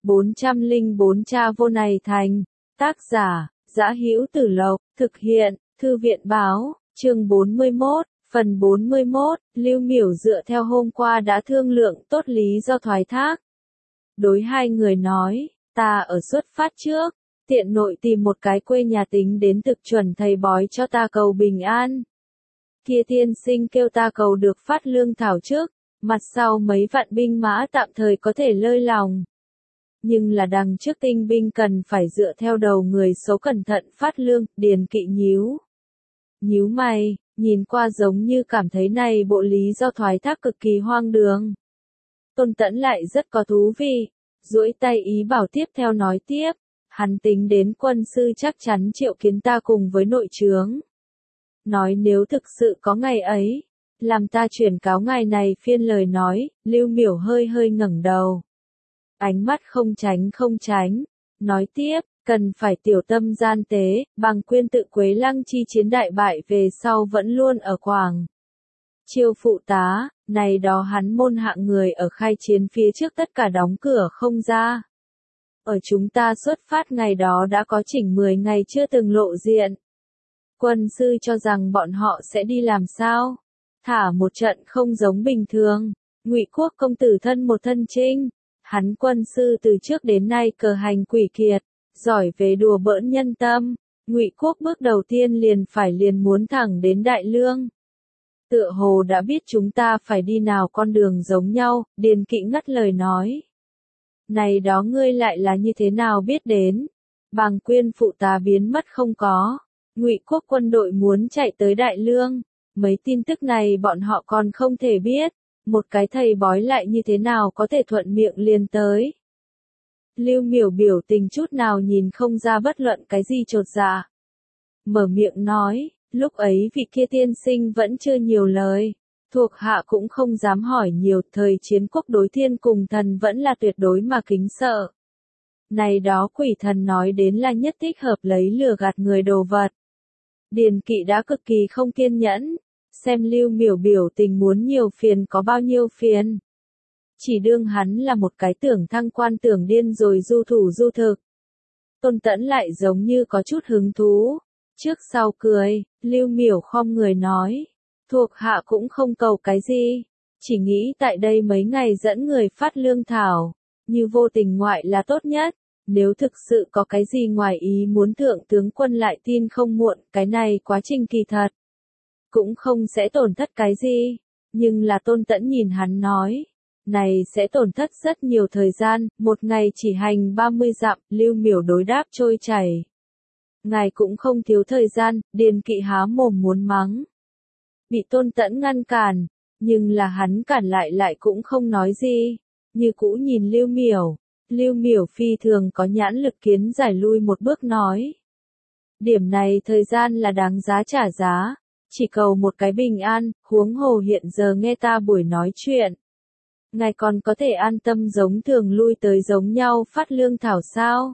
404 Cha vô này thành. Tác giả, Dã Hữu Tử Lộc, thực hiện, Thư viện báo, chương 41, phần 41, Lưu Miểu dựa theo hôm qua đã thương lượng tốt lý do thoái thác. Đối hai người nói, ta ở xuất phát trước, tiện nội tìm một cái quê nhà tính đến thực chuẩn thầy bói cho ta cầu bình an. Kia tiên sinh kêu ta cầu được phát lương thảo trước, mặt sau mấy vạn binh mã tạm thời có thể lơi lòng. Nhưng là đằng trước tinh binh cần phải dựa theo đầu người số cẩn thận phát lương, Điền Kỵ nhíu mày, nhìn qua giống như cảm thấy này bộ lý do thoái thác cực kỳ hoang đường. Tôn Tẫn lại rất có thú vị, duỗi tay ý bảo tiếp theo nói tiếp, hắn tính đến quân sư chắc chắn triệu kiến ta cùng với nội trướng. Nói nếu thực sự có ngày ấy, làm ta chuyển cáo ngày này phiên lời nói, Lưu Miểu hơi ngẩng đầu. Ánh mắt không tránh, nói tiếp, cần phải tiểu tâm gian tế, bằng quyên tự Quế Lăng chi chiến đại bại về sau vẫn luôn ở Quảng Chiêu phụ tá, này đó hắn môn hạng người ở khai chiến phía trước tất cả đóng cửa không ra. Ở chúng ta xuất phát ngày đó đã có chỉnh 10 ngày chưa từng lộ diện. Quân sư cho rằng bọn họ sẽ đi làm sao? Thả một trận không giống bình thường. Ngụy Quốc công tử thân một thân trinh. Hắn quân sư từ trước đến nay cờ hành quỷ kiệt, giỏi về đùa bỡn nhân tâm. Ngụy Quốc bước đầu tiên liền muốn thẳng đến Đại Lương. Tựa hồ đã biết chúng ta phải đi nào con đường giống nhau, Điền Kỵ ngắt lời nói. Này đó ngươi lại là như thế nào biết đến? Bàng quyên phụ tá biến mất không có. Ngụy Quốc quân đội muốn chạy tới Đại Lương. Mấy tin tức này bọn họ còn không thể biết. Một cái thầy bói lại như thế nào có thể thuận miệng liền tới. Lưu Miểu biểu tình chút nào nhìn không ra bất luận cái gì chột dạ. Mở miệng nói, lúc ấy vị kia tiên sinh vẫn chưa nhiều lời. Thuộc hạ cũng không dám hỏi nhiều, thời chiến quốc đối thiên cùng thần vẫn là tuyệt đối mà kính sợ. Này đó quỷ thần nói đến là nhất thích hợp lấy lừa gạt người đồ vật. Điền Kỵ đã cực kỳ không kiên nhẫn. Xem Lưu Miểu biểu tình muốn nhiều phiền có bao nhiêu phiền. Chỉ đương hắn là một cái tưởng thăng quan tưởng điên rồi du thủ du thực. Tôn Tẫn lại giống như có chút hứng thú. Trước sau cười, Lưu Miểu khom người nói. Thuộc hạ cũng không cầu cái gì. Chỉ nghĩ tại đây mấy ngày dẫn người phát lương thảo. Như vô tình ngoại là tốt nhất. Nếu thực sự có cái gì ngoài ý muốn thượng tướng quân lại tin không muộn, cái này quá trình kỳ thật. Cũng không sẽ tổn thất cái gì, nhưng là Tôn Tẫn nhìn hắn nói, này sẽ tổn thất rất nhiều thời gian, một ngày chỉ hành 30 dặm, Lưu Miểu đối đáp trôi chảy. Ngài cũng không thiếu thời gian, Điền Kỵ há mồm muốn mắng. Bị Tôn Tẫn ngăn cản, nhưng là hắn cản lại cũng không nói gì, như cũ nhìn Lưu Miểu phi thường có nhãn lực kiến giải lui một bước nói. Điểm này thời gian là đáng giá trả giá. Chỉ cầu một cái bình an, huống hồ hiện giờ nghe ta buổi nói chuyện. Ngài còn có thể an tâm giống thường lui tới giống nhau phát lương thảo sao?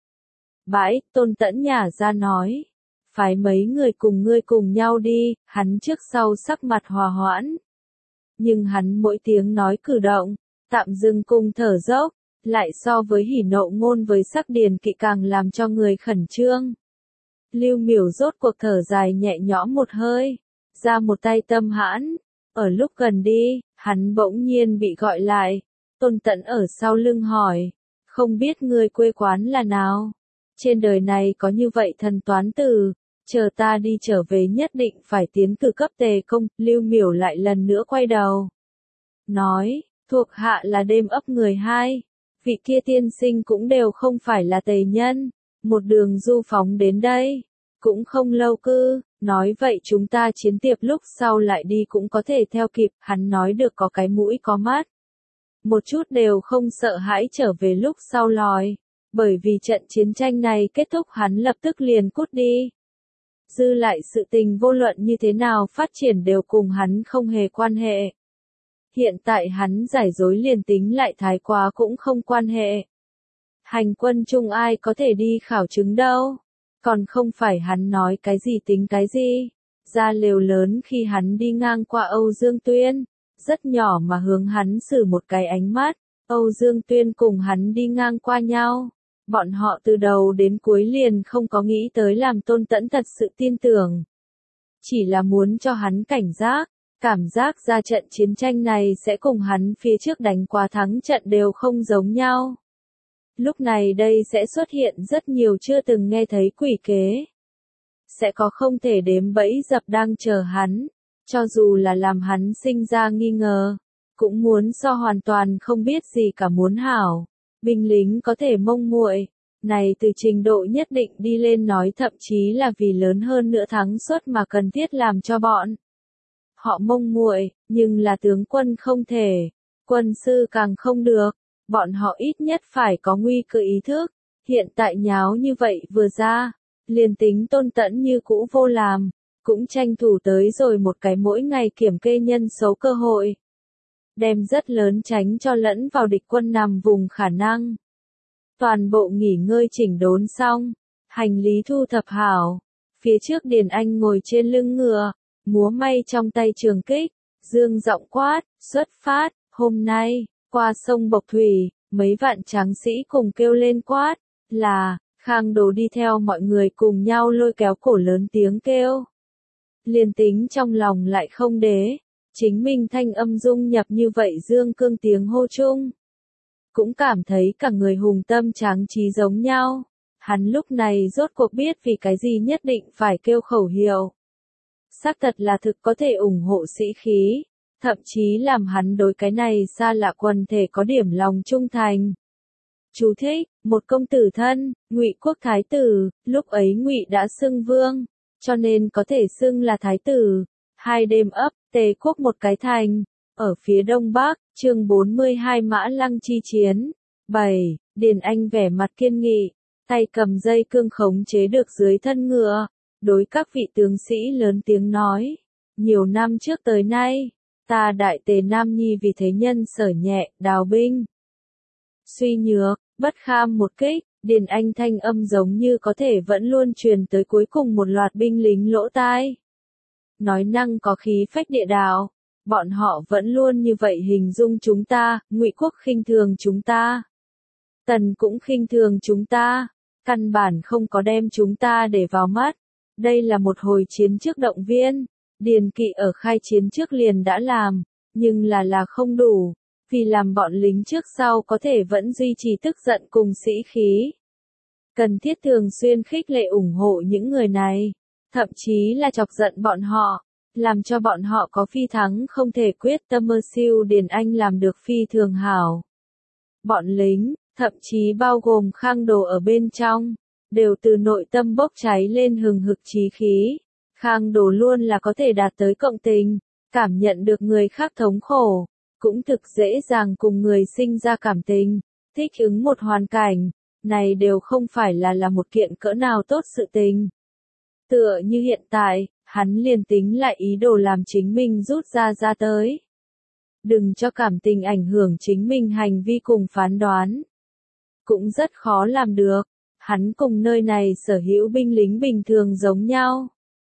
Bãi, Tôn Tẫn nhả ra nói. Phái mấy người cùng ngươi cùng nhau đi, hắn trước sau sắc mặt hòa hoãn. Nhưng hắn mỗi tiếng nói cử động, tạm dừng cùng thở dốc, lại so với hỉ nộ ngôn với sắc Điền Kỵ càng làm cho người khẩn trương. Lưu Miểu rốt cuộc thở dài nhẹ nhõm một hơi, ra một tay tâm hãn. Ở lúc gần đi, hắn bỗng nhiên bị gọi lại. Tôn Tẫn ở sau lưng hỏi, không biết ngươi quê quán là nào? Trên đời này có như vậy thần toán tử, chờ ta đi trở về nhất định phải tiến cử cấp Tề công. Lưu Miểu lại lần nữa quay đầu. Nói, thuộc hạ là đêm ấp người hai. Vị kia tiên sinh cũng đều không phải là Tề nhân. Một đường du phóng đến đây, cũng không lâu cư, nói vậy chúng ta chiến tiệp lúc sau lại đi cũng có thể theo kịp, hắn nói được có cái mũi có mắt. Một chút đều không sợ hãi trở về lúc sau lòi, bởi vì trận chiến tranh này kết thúc hắn lập tức liền cút đi. Dư lại sự tình vô luận như thế nào phát triển đều cùng hắn không hề quan hệ. Hiện tại hắn giải dối liền tính lại thái quá cũng không quan hệ. Hành quân chung ai có thể đi khảo chứng đâu. Còn không phải hắn nói cái gì tính cái gì. Ra lều lớn khi hắn đi ngang qua Âu Dương Tuyên. Rất nhỏ mà hướng hắn xử một cái ánh mắt. Âu Dương Tuyên cùng hắn đi ngang qua nhau. Bọn họ từ đầu đến cuối liền không có nghĩ tới làm Tôn Tẫn thật sự tin tưởng. Chỉ là muốn cho hắn cảnh giác, cảm giác ra trận chiến tranh này sẽ cùng hắn phía trước đánh qua thắng trận đều không giống nhau. Lúc này đây sẽ xuất hiện rất nhiều chưa từng nghe thấy quỷ kế. Sẽ có không thể đếm bẫy dập đang chờ hắn, cho dù là làm hắn sinh ra nghi ngờ, cũng muốn so hoàn toàn không biết gì cả muốn hảo. Binh lính có thể mông muội, này từ trình độ nhất định đi lên nói thậm chí là vì lớn hơn nữa thắng suất mà cần thiết làm cho bọn. Họ mông muội, nhưng là tướng quân không thể, quân sư càng không được, bọn họ ít nhất phải có nguy cơ ý thức. Hiện tại nháo như vậy vừa ra, liền tính Tôn Tẫn như cũ vô làm, cũng tranh thủ tới rồi một cái mỗi ngày kiểm kê nhân số cơ hội. Đem rất lớn tránh cho lẫn vào địch quân nằm vùng khả năng. Toàn bộ nghỉ ngơi chỉnh đốn xong, hành lý thu thập hảo. Phía trước Điền Anh ngồi trên lưng ngựa, múa may trong tay trường kích, dương giọng quát, xuất phát, hôm nay, qua sông Bộc Thủy, mấy vạn tráng sĩ cùng kêu lên quát, là, Khang Đồ đi theo mọi người cùng nhau lôi kéo cổ lớn tiếng kêu. Liên tính trong lòng lại không đế, chính mình thanh âm dung nhập như vậy dương cương tiếng hô chung. Cũng cảm thấy cả người hùng tâm tráng trí giống nhau. Hắn lúc này rốt cuộc biết vì cái gì nhất định phải kêu khẩu hiệu. Xác thật là thực có thể ủng hộ sĩ khí, thậm chí làm hắn đối cái này xa lạ quần thể có điểm lòng trung thành. Chú thích, một công tử thân, Ngụy quốc thái tử, lúc ấy Ngụy đã xưng vương, cho nên có thể xưng là thái tử. Hai đêm ấp, Tề quốc một cái thành, ở phía đông bắc, chương 42 Mã Lăng chi chiến. 7. Điền Anh vẻ mặt kiên nghị, tay cầm dây cương khống chế được dưới thân ngựa, đối các vị tướng sĩ lớn tiếng nói, nhiều năm trước tới nay, ta đại Tề Nam Nhi vì thế nhân sở nhẹ, đào binh. Suy nhược, bất kham một kích, Điền Anh thanh âm giống như có thể vẫn luôn truyền tới cuối cùng một loạt binh lính lỗ tai. Nói năng có khí phách địa đạo, bọn họ vẫn luôn như vậy hình dung chúng ta, Ngụy quốc khinh thường chúng ta. Tần cũng khinh thường chúng ta, căn bản không có đem chúng ta để vào mắt. Đây là một hồi chiến trước động viên, Điền Kỵ ở khai chiến trước liền đã làm, nhưng là không đủ, vì làm bọn lính trước sau có thể vẫn duy trì tức giận cùng sĩ khí. Cần thiết thường xuyên khích lệ ủng hộ những người này, thậm chí là chọc giận bọn họ, làm cho bọn họ có phi thắng không thể quyết tâm mơ siêu. Điền Anh làm được phi thường hảo. Bọn lính, thậm chí bao gồm Khang Đồ ở bên trong, đều từ nội tâm bốc cháy lên hừng hực chí khí. Khang Đồ luôn là có thể đạt tới cộng tình, cảm nhận được người khác thống khổ, cũng thực dễ dàng cùng người sinh ra cảm tình, thích ứng một hoàn cảnh, này đều không phải là một kiện cỡ nào tốt sự tình. Tựa như hiện tại, hắn liền tính lại ý đồ làm chính mình rút ra tới. Đừng cho cảm tình ảnh hưởng chính mình hành vi cùng phán đoán. Cũng rất khó làm được, hắn cùng nơi này sở hữu binh lính bình thường giống nhau.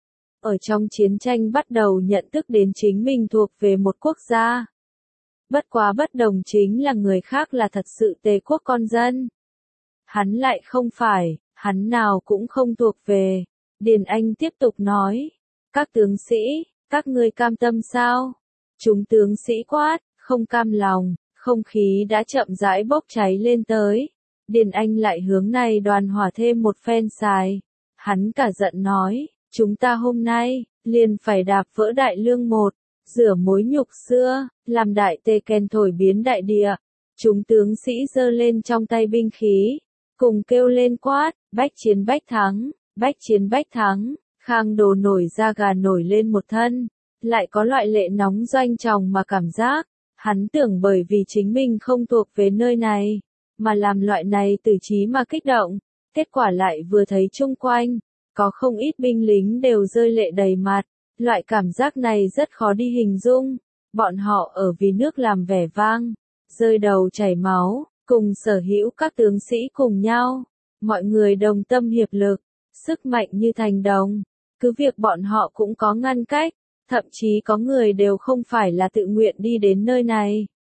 Ở trong chiến tranh bắt đầu nhận thức đến chính mình thuộc về một quốc gia. Bất quá bất đồng chính là người khác là thật sự Tề quốc con dân. Hắn lại không phải, hắn nào cũng không thuộc về. Điền Anh tiếp tục nói, các tướng sĩ, các ngươi cam tâm sao? Chúng tướng sĩ quát, không cam lòng, không khí đã chậm rãi bốc cháy lên tới. Điền Anh lại hướng này đoàn hỏa thêm một phen xài. Hắn cả giận nói, chúng ta hôm nay, liền phải đạp vỡ đại lương một, rửa mối nhục xưa, làm đại Tề kèn thổi biến đại địa. Chúng tướng sĩ giơ lên trong tay binh khí, cùng kêu lên quát, bách chiến bách thắng, bách chiến bách thắng. Khang Đồ nổi da gà nổi lên một thân, lại có loại lệ nóng doanh tròng mà cảm giác, hắn tưởng bởi vì chính mình không thuộc về nơi này, mà làm loại này từ trí mà kích động, kết quả lại vừa thấy chung quanh, có không ít binh lính đều rơi lệ đầy mặt, loại cảm giác này rất khó đi hình dung, bọn họ ở vì nước làm vẻ vang, rơi đầu chảy máu, cùng sở hữu các tướng sĩ cùng nhau, mọi người đồng tâm hiệp lực, sức mạnh như thành đồng. Cứ việc bọn họ cũng có ngăn cách, thậm chí có người đều không phải là tự nguyện đi đến nơi này.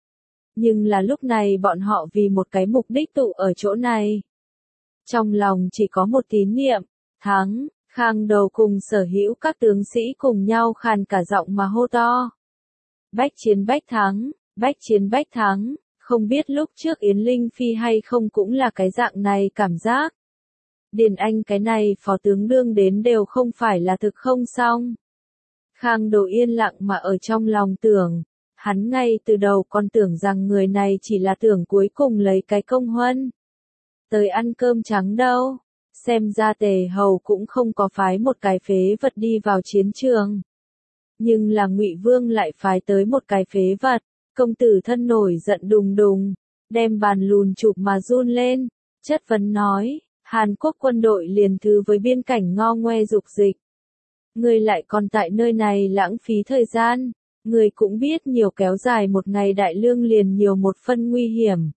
Nhưng là lúc này bọn họ vì một cái mục đích tụ ở chỗ này. Trong lòng chỉ có một tín niệm, thắng, Khang Đầu cùng sở hữu các tướng sĩ cùng nhau khàn cả giọng mà hô to. Bách chiến bách thắng, bách chiến bách thắng, không biết lúc trước Yến Linh Phi hay không cũng là cái dạng này cảm giác. Điền Anh cái này phó tướng đương đến đều không phải là thực không xong. Khang Đầu yên lặng mà ở trong lòng tưởng, hắn ngay từ đầu còn tưởng rằng người này chỉ là tưởng cuối cùng lấy cái công huân. Tới ăn cơm trắng đâu, xem ra Tề Hầu cũng không có phái một cái phế vật đi vào chiến trường. Nhưng là Ngụy Vương lại phái tới một cái phế vật, công tử thân nổi giận đùng đùng, đem bàn lùn chụp mà run lên, chất vấn nói, Hàn Quốc quân đội liền thứ với biên cảnh ngo ngoe dục dịch. Ngươi lại còn tại nơi này lãng phí thời gian, ngươi cũng biết nhiều kéo dài một ngày đại lương liền nhiều một phân nguy hiểm.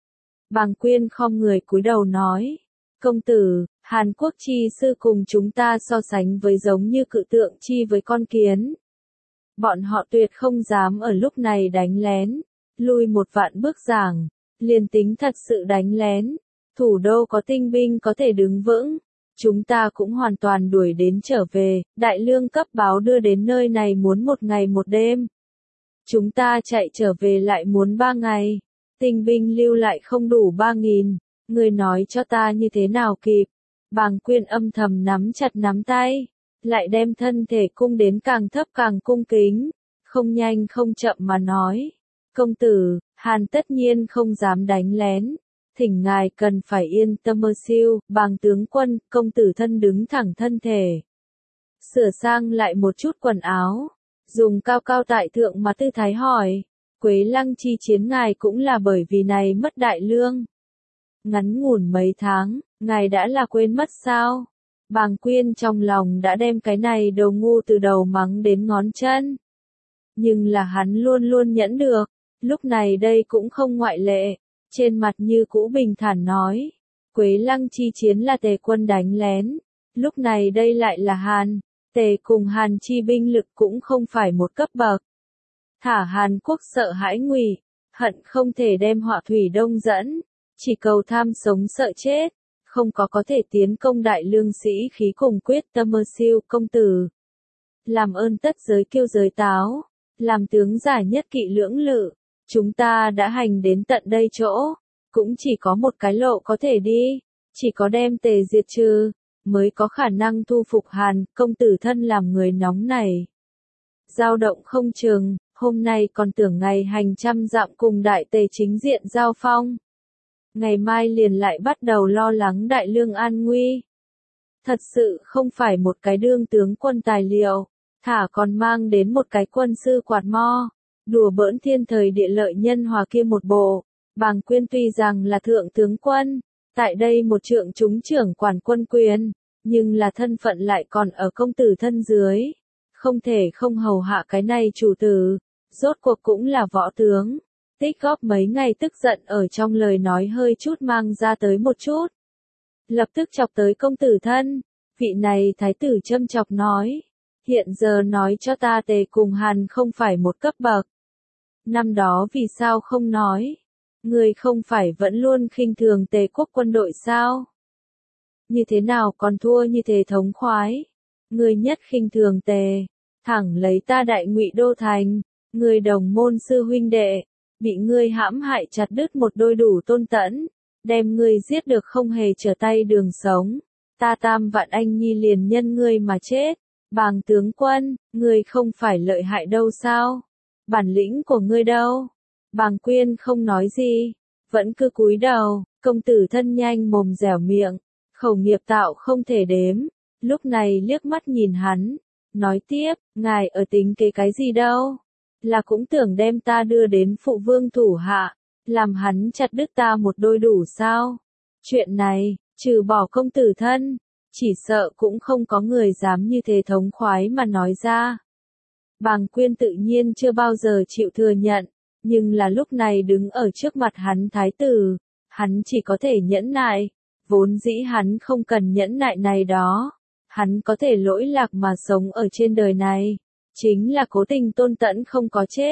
Bàng Quyên khom người cúi đầu nói, công tử, Hàn Quốc chi sư cùng chúng ta so sánh với giống như cự tượng chi với con kiến. Bọn họ tuyệt không dám ở lúc này đánh lén, lui một vạn bước giảng, liền tính thật sự đánh lén, thủ đô có tinh binh có thể đứng vững, chúng ta cũng hoàn toàn đuổi đến trở về, đại lương cấp báo đưa đến nơi này muốn 1 ngày 1 đêm. Chúng ta chạy trở về lại muốn 3 ngày, tinh binh lưu lại không đủ 3.000, người nói cho ta như thế nào kịp. Bàng Quyên âm thầm nắm chặt nắm tay, lại đem thân thể cung đến càng thấp càng cung kính, không nhanh không chậm mà nói. Công tử, Hàn tất nhiên không dám đánh lén, thỉnh ngài cần phải yên tâm mơ siêu, Bàng tướng quân, công tử thân đứng thẳng thân thể. Sửa sang lại một chút quần áo, dùng cao cao tại thượng mà tư thái hỏi, Quế Lăng chi chiến ngài cũng là bởi vì này mất đại lương. Ngắn ngủn mấy tháng, ngài đã là quên mất sao? Bàng Quyên trong lòng đã đem cái này đầu ngu từ đầu mắng đến ngón chân. Nhưng là hắn luôn luôn nhẫn được, lúc này đây cũng không ngoại lệ, trên mặt như cũ bình thản nói. Quế Lăng chi chiến là Tề quân đánh lén, lúc này đây lại là Hàn, Tề cùng Hàn chi binh lực cũng không phải một cấp bậc. Thả Hàn Quốc sợ hãi Ngụy, hận không thể đem họa thủy đông dẫn, chỉ cầu tham sống sợ chết, không có thể tiến công đại lương sĩ khí cùng quyết tâm mơ siêu công tử. Làm ơn tất giới kiêu giới táo, làm tướng giả nhất kỵ lưỡng lự, chúng ta đã hành đến tận đây chỗ, cũng chỉ có một cái lộ có thể đi, chỉ có đem Tề diệt trừ, mới có khả năng thu phục Hàn, công tử thân làm người nóng này. Dao động không chừng, hôm nay còn tưởng ngày hành trăm dặm cùng đại Tề chính diện giao phong. Ngày mai liền lại bắt đầu lo lắng đại lương an nguy. Thật sự không phải một cái đương tướng quân tài liệu, thả còn mang đến một cái quân sư quạt mo, đùa bỡn thiên thời địa lợi nhân hòa kia một bộ. Bàng Quyên tuy rằng là thượng tướng quân, tại đây một trượng chúng trưởng quản quân quyền, nhưng là thân phận lại còn ở công tử thân dưới, không thể không hầu hạ cái này chủ tử, rốt cuộc cũng là võ tướng. Tích góp mấy ngày tức giận ở trong lời nói hơi chút mang ra tới một chút. Lập tức chọc tới công tử thân, vị này thái tử châm chọc nói, hiện giờ nói cho ta Tề cùng Hàn không phải một cấp bậc. Năm đó vì sao không nói? Người không phải vẫn luôn khinh thường Tề quốc quân đội sao? Như thế nào còn thua như thế thống khoái? Người nhất khinh thường Tề, thẳng lấy ta đại Ngụy đô thành, người đồng môn sư huynh đệ, bị ngươi hãm hại chặt đứt một đôi đủ tôn tẫn, đem ngươi giết được không hề trở tay đường sống. Ta tam vạn anh nhi liền nhân ngươi mà chết. Bàng tướng quân, ngươi không phải lợi hại đâu sao? Bản lĩnh của ngươi đâu? Bàng Quyên không nói gì, vẫn cứ cúi đầu, công tử thân nhanh mồm dẻo miệng, khẩu nghiệp tạo không thể đếm, lúc này liếc mắt nhìn hắn, nói tiếp, ngài ở tính kế cái gì đâu? Là cũng tưởng đem ta đưa đến phụ vương thủ hạ, làm hắn chặt đứt ta một đôi đủ sao? Chuyện này, trừ bỏ công tử thân, chỉ sợ cũng không có người dám như thế thống khoái mà nói ra. Bàng Quyên tự nhiên chưa bao giờ chịu thừa nhận, nhưng là lúc này đứng ở trước mặt hắn thái tử, hắn chỉ có thể nhẫn nại, vốn dĩ hắn không cần nhẫn nại này đó, hắn có thể lỗi lạc mà sống ở trên đời này, chính là cố tình tôn tẫn không có chết,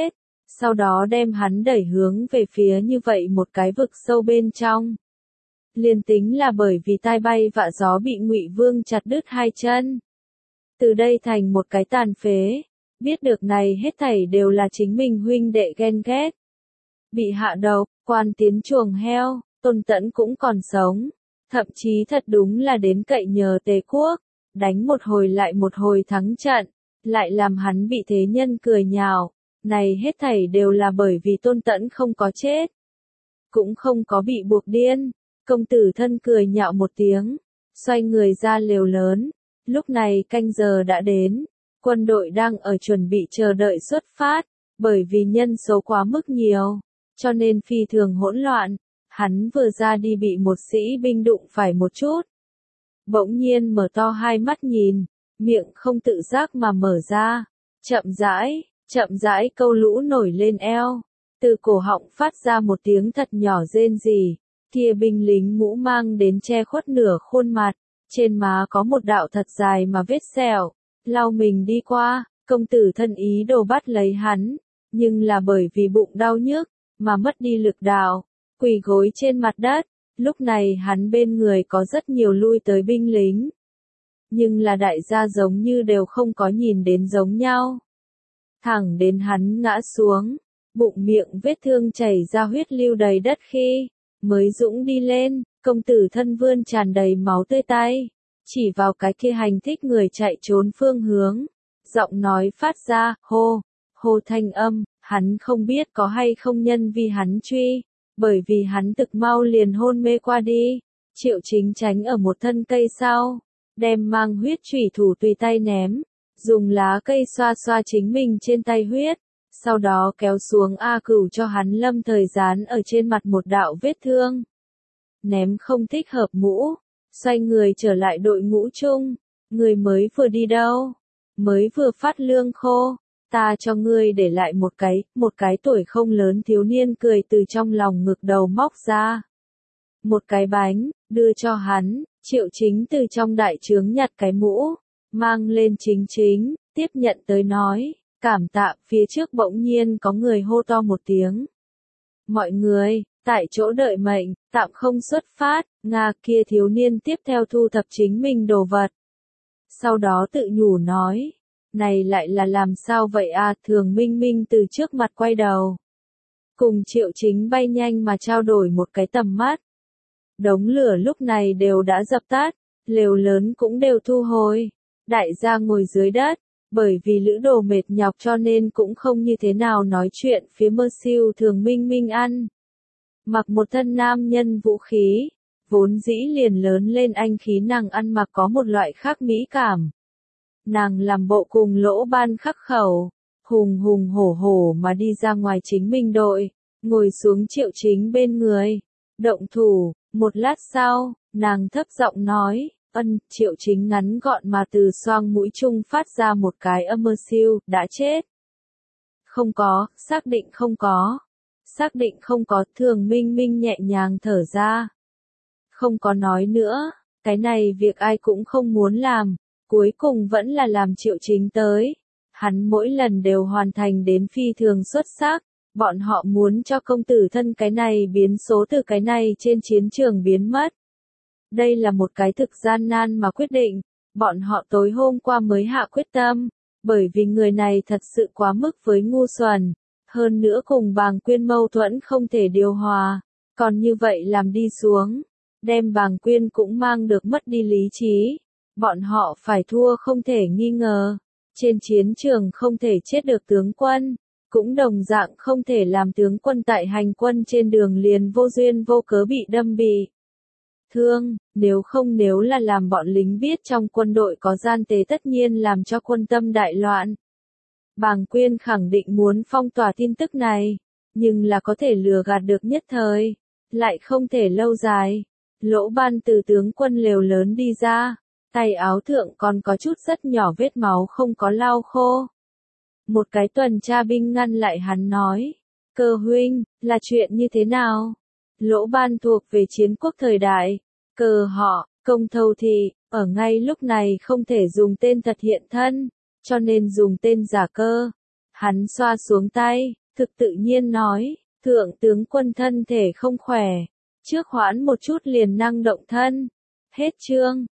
sau đó đem hắn đẩy hướng về phía như vậy một cái vực sâu bên trong. Liền tính là bởi vì tai bay vạ gió bị Ngụy Vương chặt đứt hai chân, từ đây thành một cái tàn phế, biết được này hết thảy đều là chính mình huynh đệ ghen ghét. Bị hạ độc, quan tiến chuồng heo, Tôn Tẫn cũng còn sống, thậm chí thật đúng là đến cậy nhờ Tề Quốc, đánh một hồi lại một hồi thắng trận, lại làm hắn bị thế nhân cười nhạo, này hết thảy đều là bởi vì Tôn Tẫn không có chết, cũng không có bị buộc điên. Công tử thân cười nhạo một tiếng, xoay người ra lều lớn, lúc này canh giờ đã đến, quân đội đang ở chuẩn bị chờ đợi xuất phát, bởi vì nhân số quá mức nhiều, cho nên phi thường hỗn loạn, hắn vừa ra đi bị một sĩ binh đụng phải một chút. Bỗng nhiên mở to hai mắt nhìn, miệng không tự giác mà mở ra, chậm rãi câu lũ nổi lên eo, từ cổ họng phát ra một tiếng thật nhỏ rên rỉ. Kia binh lính mũ mang đến che khuất nửa khuôn mặt, trên má có một đạo thật dài mà vết sẹo, lau mình đi qua, công tử thân ý đồ bắt lấy hắn, nhưng là bởi vì bụng đau nhức, mà mất đi lực đạo, quỳ gối trên mặt đất, lúc này hắn bên người có rất nhiều lui tới binh lính. Nhưng là đại gia giống như đều không có nhìn đến giống nhau. Thẳng đến hắn ngã xuống, bụng miệng vết thương chảy ra huyết lưu đầy đất khi mới dũng đi lên, công tử thân vươn tràn đầy máu tươi tay, chỉ vào cái kia hành thích người chạy trốn phương hướng, giọng nói phát ra, hô thanh âm, hắn không biết có hay không nhân vì hắn truy, bởi vì hắn thực mau liền hôn mê qua đi. Triệu Chính tránh ở một thân cây sau, đem mang huyết chủy thủ tùy tay ném, dùng lá cây xoa xoa chính mình trên tay huyết. Sau đó kéo xuống A Cửu cho hắn lâm thời dán ở trên mặt một đạo vết thương. Ném không thích hợp mũ, xoay người trở lại đội ngũ chung. Người mới vừa đi đâu? Mới vừa phát lương khô. Ta cho ngươi để lại một cái tuổi không lớn thiếu niên cười từ trong lòng ngực đầu móc ra. Một cái bánh, đưa cho hắn, Triệu Chính từ trong đại trướng nhặt cái mũ, mang lên chính, tiếp nhận tới nói. Cảm tạ, phía trước bỗng nhiên có người hô to một tiếng. Mọi người, tại chỗ đợi mệnh, tạm không xuất phát, Nga kia thiếu niên tiếp theo thu thập chính mình đồ vật. Sau đó tự nhủ nói, này lại là làm sao vậy à, Thường Minh Minh từ trước mặt quay đầu. Cùng Triệu Chính bay nhanh mà trao đổi một cái tầm mắt. Đống lửa lúc này đều đã dập tắt, lều lớn cũng đều thu hồi, đại gia ngồi dưới đất. Bởi vì lữ đồ mệt nhọc cho nên cũng không như thế nào nói chuyện phía mơ siêu Thường Minh Minh ăn. Mặc một thân nam nhân vũ khí, vốn dĩ liền lớn lên anh khí nàng ăn mặc có một loại khác mỹ cảm. Nàng làm bộ cùng Lỗ Ban khắc khẩu, hùng hổ mà đi ra ngoài chính mình đội, ngồi xuống Triệu Chính bên người, động thủ, một lát sau, nàng thấp giọng nói. Triệu Chính ngắn gọn mà từ xoang mũi chung phát ra một cái âm mơ siêu, đã chết. Không có, xác định không có, Thường Minh Minh nhẹ nhàng thở ra. Không có nói nữa, cái này việc ai cũng không muốn làm, cuối cùng vẫn là làm Triệu Chính tới. Hắn mỗi lần đều hoàn thành đến phi thường xuất sắc, bọn họ muốn cho công tử thân cái này biến số từ cái này trên chiến trường biến mất. Đây là một cái thực gian nan mà quyết định, bọn họ tối hôm qua mới hạ quyết tâm, bởi vì người này thật sự quá mức với ngu xuẩn, hơn nữa cùng Bàng Quyên mâu thuẫn không thể điều hòa, còn như vậy làm đi xuống, đem Bàng Quyên cũng mang được mất đi lý trí, bọn họ phải thua không thể nghi ngờ, trên chiến trường không thể chết được tướng quân, cũng đồng dạng không thể làm tướng quân tại hành quân trên đường liền vô duyên vô cớ bị đâm bị thương, nếu là làm bọn lính biết trong quân đội có gian tế tất nhiên làm cho quân tâm đại loạn. Bàng Quyên khẳng định muốn phong tỏa tin tức này, nhưng là có thể lừa gạt được nhất thời, lại không thể lâu dài. Lỗ Ban từ tướng quân lều lớn đi ra, tay áo thượng còn có chút rất nhỏ vết máu không có lau khô. Một cái tuần tra binh ngăn lại hắn nói, Cơ huynh, là chuyện như thế nào? Lỗ Ban thuộc về chiến quốc thời đại, Cơ họ, Công Thâu Thị, ở ngay lúc này không thể dùng tên thật hiện thân, cho nên dùng tên giả Cơ. Hắn xoa xuống tay, thực tự nhiên nói, thượng tướng quân thân thể không khỏe, trước hoãn một chút liền năng động thân. Hết chương.